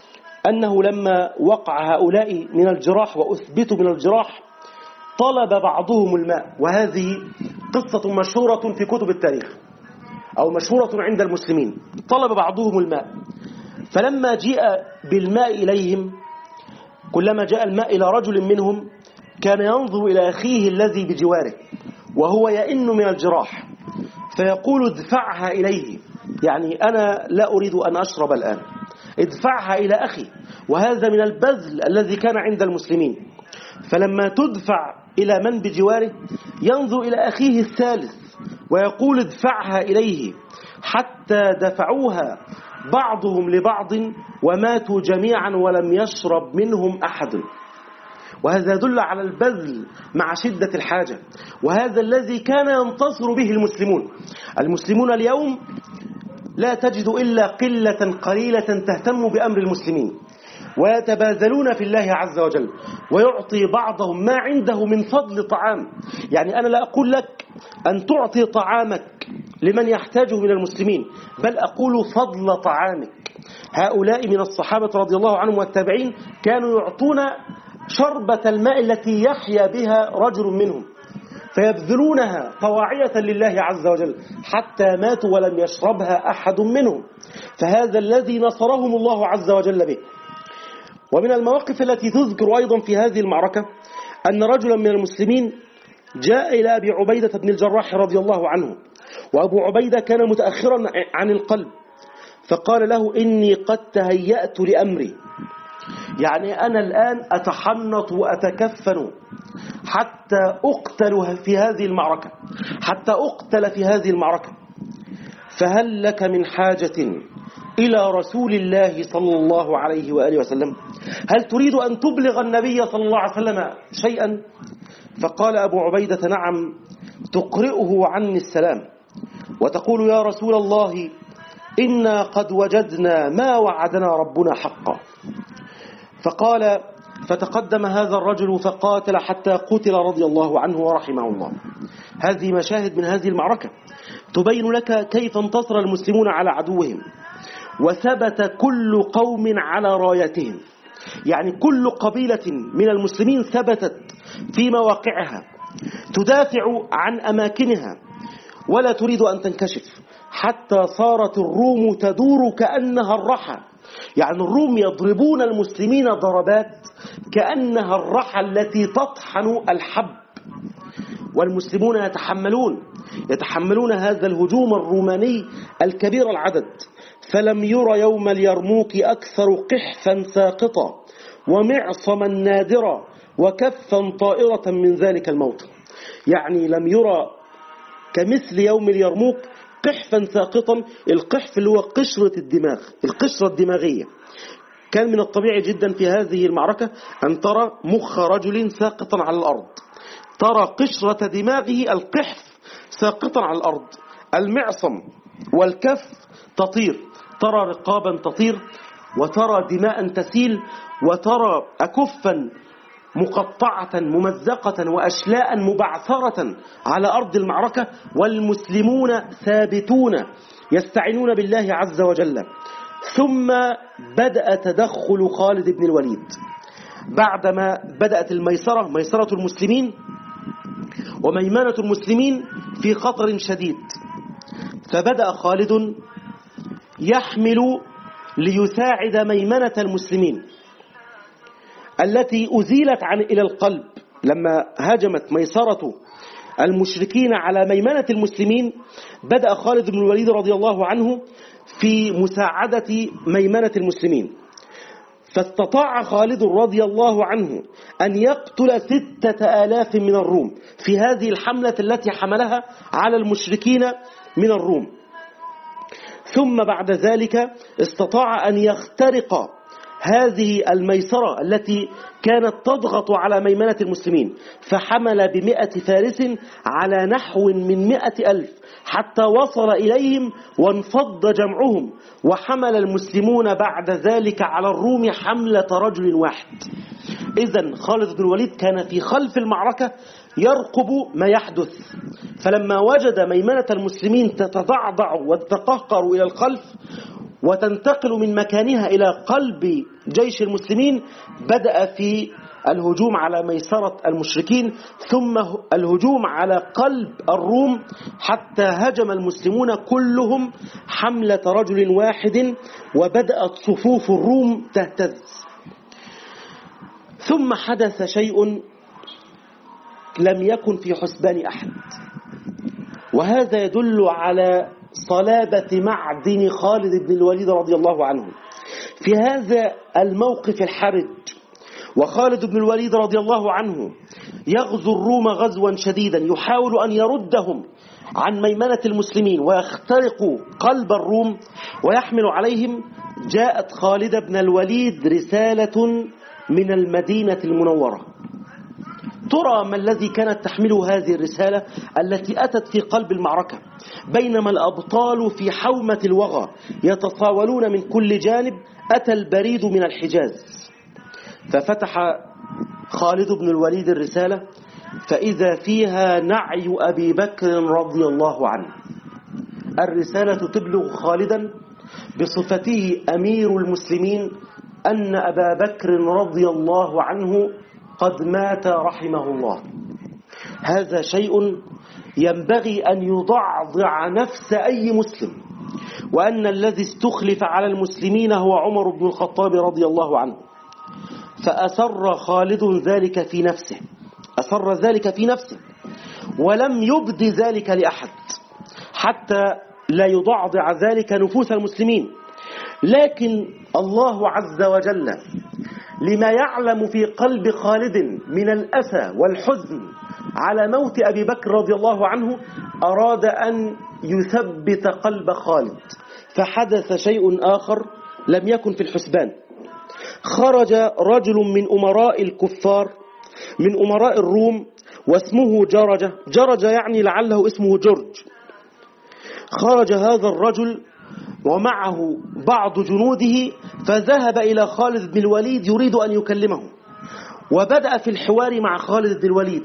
أنه لما وقع هؤلاء من الجراح وأثبتوا من الجراح طلب بعضهم الماء، وهذه قصة مشهورة في كتب التاريخ أو مشهورة عند المسلمين. طلب بعضهم الماء، فلما جاء بالماء إليهم كلما جاء الماء إلى رجل منهم كان ينظر إلى أخيه الذي بجواره وهو يئن من الجراح فيقول: ادفعها إليه، يعني أنا لا أريد أن أشرب الآن، ادفعها إلى أخي. وهذا من البذل الذي كان عند المسلمين. فلما تدفع إلى من بجواره ينظر إلى أخيه الثالث ويقول: ادفعها إليه، حتى دفعوها بعضهم لبعض وماتوا جميعا ولم يشرب منهم أحد. وهذا يدل على البذل مع شدة الحاجة، وهذا الذي كان ينتصر به المسلمون. المسلمون اليوم لا تجد إلا قلة قليلة تهتم بأمر المسلمين ويتباذلون في الله عز وجل، ويعطي بعضهم ما عنده من فضل طعام. يعني أنا لا أقول لك أن تعطي طعامك لمن يحتاجه من المسلمين، بل أقول فضل طعامك. هؤلاء من الصحابة رضي الله عنهم والتابعين كانوا يعطون شربة الماء التي يحيا بها رجل منهم فيبذلونها طواعية لله عز وجل حتى ماتوا ولم يشربها أحد منهم. فهذا الذي نصرهم الله عز وجل به. ومن المواقف التي تذكر أيضا في هذه المعركة أن رجلا من المسلمين جاء إلى أبي عبيدة بن الجراح رضي الله عنه، وأبو عبيدة كان متأخرا عن القلب، فقال له: إني قد تهيأت لأمري، يعني أنا الآن أتحنط وأتكفن حتى أقتل في هذه المعركة حتى أقتل في هذه المعركة، فهل لك من حاجة إلى رسول الله صلى الله عليه وآله وسلم؟ هل تريد أن تبلغ النبي صلى الله عليه وسلم شيئا؟ فقال أبو عبيدة: نعم، تقرئه عني السلام وتقول: يا رسول الله، إنا قد وجدنا ما وعدنا ربنا حقا. فقال: فتقدم هذا الرجل فقاتل حتى قتل رضي الله عنه ورحمه الله. هذه مشاهد من هذه المعركة تبين لك كيف انتصر المسلمون على عدوهم، وثبت كل قوم على رايتهم. يعني كل قبيلة من المسلمين ثبتت في مواقعها تدافع عن أماكنها ولا تريد أن تنكشف، حتى صارت الروم تدور كأنها الرحى. يعني الروم يضربون المسلمين ضربات كأنها الرحى التي تطحن الحب، والمسلمون يتحملون يتحملون هذا الهجوم الروماني الكبير العدد. فلم يرى يوم اليرموك أكثر قحفا ساقطا ومعصما نادرا وكفا طائرة من ذلك الموت. يعني لم يرى كمثل يوم اليرموك قحفا ساقطا. القحف اللي هو قشرة الدماغ، القشرة الدماغية. كان من الطبيعي جدا في هذه المعركة أن ترى مخ رجل ساقطا على الأرض، ترى قشرة دماغه القحف ساقطا على الأرض، المعصم والكف تطير، ترى رقابا تطير، وترى دماء تسيل، وترى أكفا مقطعة ممزقة وأشلاء مبعثرة على أرض المعركة، والمسلمون ثابتون يستعينون بالله عز وجل. ثم بدأ تدخل خالد بن الوليد بعدما بدأت الميسرة، ميسرة المسلمين وميمنة المسلمين في خطر شديد. فبدأ خالد يحمل ليساعد ميمنة المسلمين التي أزيلت عن إلى القلب لما هاجمت ميسرة المشركين على ميمنة المسلمين. بدأ خالد بن الوليد رضي الله عنه في مساعدة ميمنة المسلمين، فاستطاع خالد رضي الله عنه أن يقتل ستة آلاف من الروم في هذه الحملة التي حملها على المشركين من الروم. ثم بعد ذلك استطاع أن يخترق هذه الميسرة التي كانت تضغط على ميمنة المسلمين، فحمل بمئة فارس على نحو من مئة ألف حتى وصل إليهم وانفض جمعهم، وحمل المسلمون بعد ذلك على الروم حملة رجل واحد. إذن خالد بن الوليد كان في خلف المعركة يرقب ما يحدث، فلما وجد ميمنة المسلمين تتضعضع وتتقهقر إلى الخلف وتنتقل من مكانها إلى قلب جيش المسلمين، بدأ في الهجوم على ميسرة المشركين ثم الهجوم على قلب الروم، حتى هجم المسلمون كلهم حملة رجل واحد وبدأت صفوف الروم تهتز. ثم حدث شيء لم يكن في حسبان أحد، وهذا يدل على صلابة معدن خالد بن الوليد رضي الله عنه في هذا الموقف الحرج. وخالد بن الوليد رضي الله عنه يغزو الروم غزوا شديدا، يحاول أن يردهم عن ميمنة المسلمين ويخترق قلب الروم ويحمل عليهم. جاءت خالد بن الوليد رسالة من المدينة المنورة. ترى ما الذي كانت تحمله هذه الرسالة التي أتت في قلب المعركة بينما الأبطال في حومة الوغى يتصاولون من كل جانب؟ أتى البريد من الحجاز، ففتح خالد بن الوليد الرسالة فإذا فيها نعي أبي بكر رضي الله عنه. الرسالة تبلغ خالدا بصفته أمير المسلمين أن أبا بكر رضي الله عنه قد مات رحمه الله. هذا شيء ينبغي أن يضعضع نفس أي مسلم، وأن الذي استخلف على المسلمين هو عمر بن الخطاب رضي الله عنه. فأسر خالد ذلك في نفسه، أسر ذلك في نفسه ولم يبد ذلك لأحد حتى لا يضعضع ذلك نفوس المسلمين. لكن الله عز وجل لما يعلم في قلب خالد من الأسى والحزن على موت أبي بكر رضي الله عنه أراد أن يثبت قلب خالد، فحدث شيء آخر لم يكن في الحسبان. خرج رجل من أمراء الكفار من أمراء الروم واسمه جرجة، جرجة يعني لعله اسمه جرج. خرج هذا الرجل ومعه بعض جنوده فذهب إلى خالد بن الوليد يريد أن يكلمه، وبدأ في الحوار مع خالد بن الوليد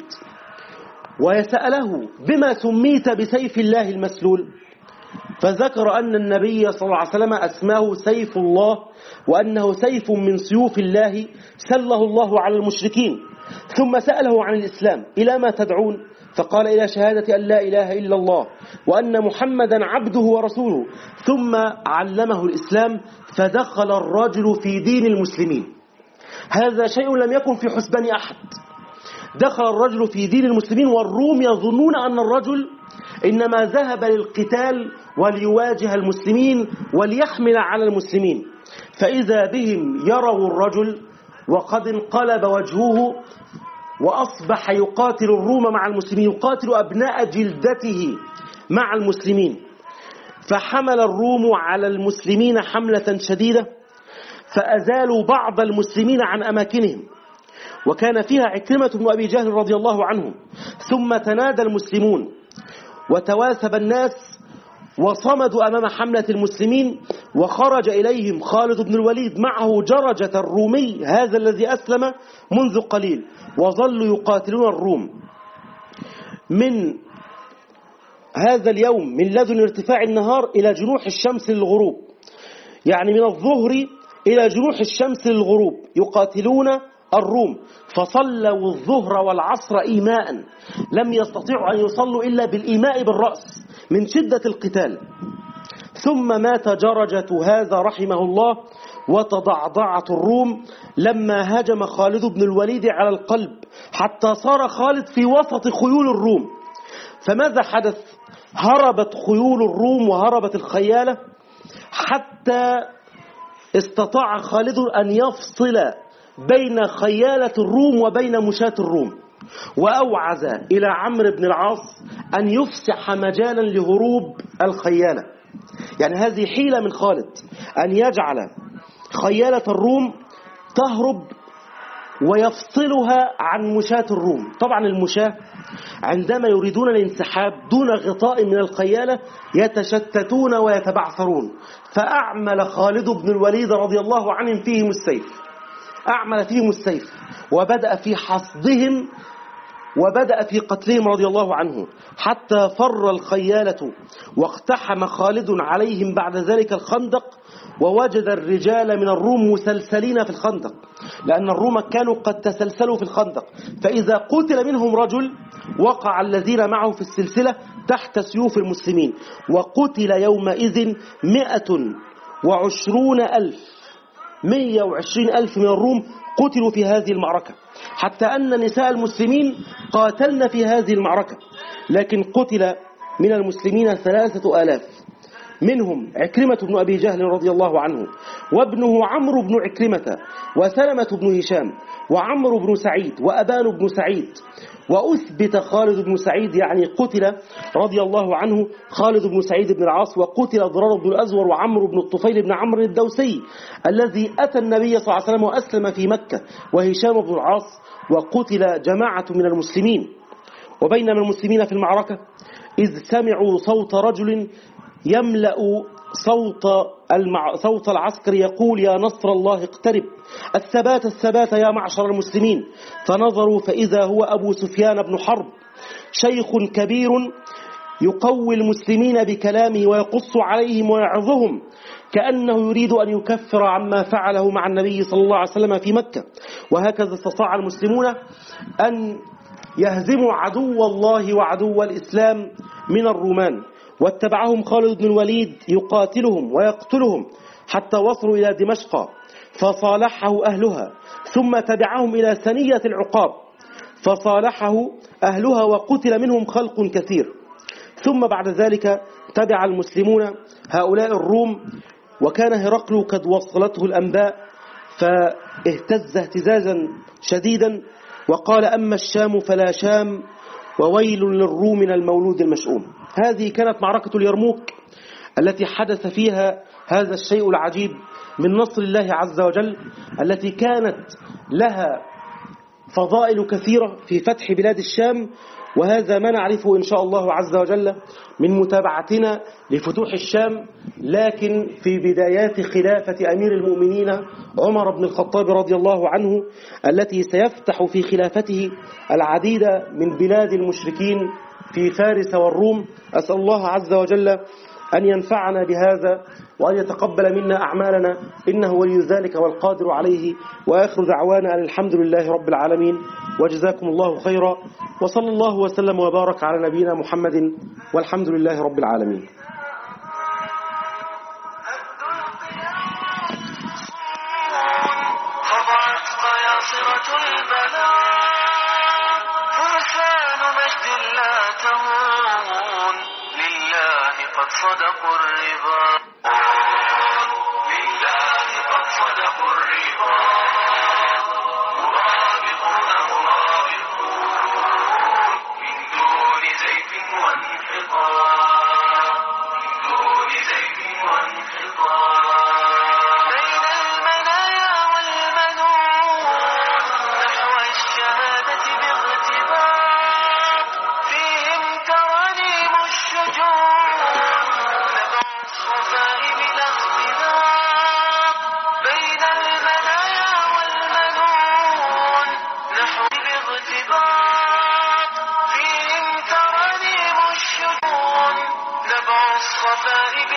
ويسأله بما سميت بسيف الله المسلول؟ فذكر أن النبي صلى الله عليه وسلم أسماه سيف الله، وأنه سيف من سيوف الله سله الله على المشركين. ثم سأله عن الإسلام، إلى ما تدعون؟ فقال إلى شهادة أن لا إله إلا الله وأن محمدا عبده ورسوله. ثم علمه الإسلام، فدخل الرجل في دين المسلمين هذا شيء لم يكن في حسبان أحد. دخل الرجل في دين المسلمين والروم يظنون أن الرجل إنما ذهب للقتال وليواجه المسلمين وليحمل على المسلمين، فإذا بهم يروا الرجل وقد انقلب وجهه وأصبح يقاتل الروم مع المسلمين، يقاتل أبناء جلدته مع المسلمين. فحمل الروم على المسلمين حملة شديدة فأزالوا بعض المسلمين عن أماكنهم، وكان فيها عكرمة بن أبي جهل رضي الله عنه. ثم تنادى المسلمون وتواسب الناس وصمدوا أمام حملة المسلمين، وخرج إليهم خالد بن الوليد معه جرجة الرومي هذا الذي أسلم منذ قليل، وظلوا يقاتلون الروم من هذا اليوم من لدن ارتفاع النهار إلى جنوح الشمس للغروب، يعني من الظهر إلى جنوح الشمس للغروب يقاتلون الروم. فصلوا الظهر والعصر إيماء، لم يستطيعوا أن يصلوا إلا بالإيماء بالرأس من شدة القتال. ثم مات جرجة هذا رحمه الله، وتضعضعت الروم لما هجم خالد بن الوليد على القلب، حتى صار خالد في وسط خيول الروم. فماذا حدث؟ هربت خيول الروم وهربت الخيالة، حتى استطاع خالد أن يفصل بين خيالة الروم وبين مشاة الروم، وأوعز إلى عمرو بن العاص أن يفسح مجالا لهروب الخيالة. يعني هذه حيلة من خالد أن يجعل خيالة الروم تهرب ويفصلها عن مشاة الروم. طبعا المشاة عندما يريدون الانسحاب دون غطاء من الخيالة يتشتتون ويتبعثرون، فأعمل خالد بن الوليد رضي الله عنه فيهم السيف، أعمل فيهم السيف وبدأ في حصدهم وبدأ في قتلهم رضي الله عنه، حتى فر الخيالة واقتحم خالد عليهم بعد ذلك الخندق، ووجد الرجال من الروم مسلسلين في الخندق، لأن الروم كانوا قد تسلسلوا في الخندق، فإذا قتل منهم رجل وقع الذين معه في السلسلة تحت سيوف المسلمين. وقتل يومئذ مئة وعشرون ألف مئة وعشرين ألف من الروم قتلوا في هذه المعركة، حتى أن نساء المسلمين قاتلن في هذه المعركة. لكن قتل من المسلمين ثلاثة آلاف، منهم عكرمة بن أبي جهل رضي الله عنه، وابنه عمرو بن عكرمة، وسلمة بن هشام، وعمرو بن سعيد، وأبان بن سعيد. وأثبت خالد بن سعيد، يعني قتل رضي الله عنه خالد بن سعيد بن العاص، وقتل ضرار بن الأزور وعمرو بن الطفيل بن عمرو الدوسي الذي أتى النبي صلى الله عليه وسلم وأسلم في مكة، وهشام بن العاص، وقتل جماعة من المسلمين. وبينما المسلمين في المعركة إذ سمعوا صوت رجل يملأ صوت المع... صوت العسكر يقول: يا نصر الله اقترب، الثبات الثبات يا معشر المسلمين. فنظروا فإذا هو أبو سفيان بن حرب، شيخ كبير يقوي المسلمين بكلامه ويقص عليهم ويعظهم، كأنه يريد أن يكفر عما فعله مع النبي صلى الله عليه وسلم في مكة. وهكذا استطاع المسلمون أن يهزموا عدو الله وعدو الإسلام من الرومان. واتبعهم خالد بن الوليد يقاتلهم ويقتلهم حتى وصلوا إلى دمشق فصالحه أهلها، ثم تبعهم إلى ثنية العقاب فصالحه أهلها وقتل منهم خلق كثير. ثم بعد ذلك تبع المسلمون هؤلاء الروم، وكان هرقل قد وصلته الأنباء فاهتز اهتزازا شديدا وقال: أما الشام فلا شام، وويل للروم من المولود المشؤوم. هذه كانت معركة اليرموك التي حدث فيها هذا الشيء العجيب من نصر الله عز وجل، التي كانت لها فضائل كثيرة في فتح بلاد الشام، وهذا ما نعرفه إن شاء الله عز وجل من متابعتنا لفتوح الشام. لكن في بدايات خلافة أمير المؤمنين عمر بن الخطاب رضي الله عنه، التي سيفتح في خلافته العديد من بلاد المشركين في فارس والروم، أسأل الله عز وجل أن ينفعنا بهذا وأن يتقبل منا أعمالنا، إنه ولي ذلك والقادر عليه. وآخر دعوانا أن الحمد لله رب العالمين، وجزاكم الله خيرا، وصلى الله وسلم وبارك على نبينا محمد، والحمد لله رب العالمين. فضعت صدقوا الربا لله قد صدقوا الربا مرابطون مرابطون من دون زيف وانحطاط من دون زيف وانحطاط بين المنايا والمنون نحو الشهادة باغتباط فيهم ترانيم الشجون نبع الصفاء بلا اختلاط بين المنايا والمنون نحو باغتباط فيهم ترانيم الشجون نبع الصفاء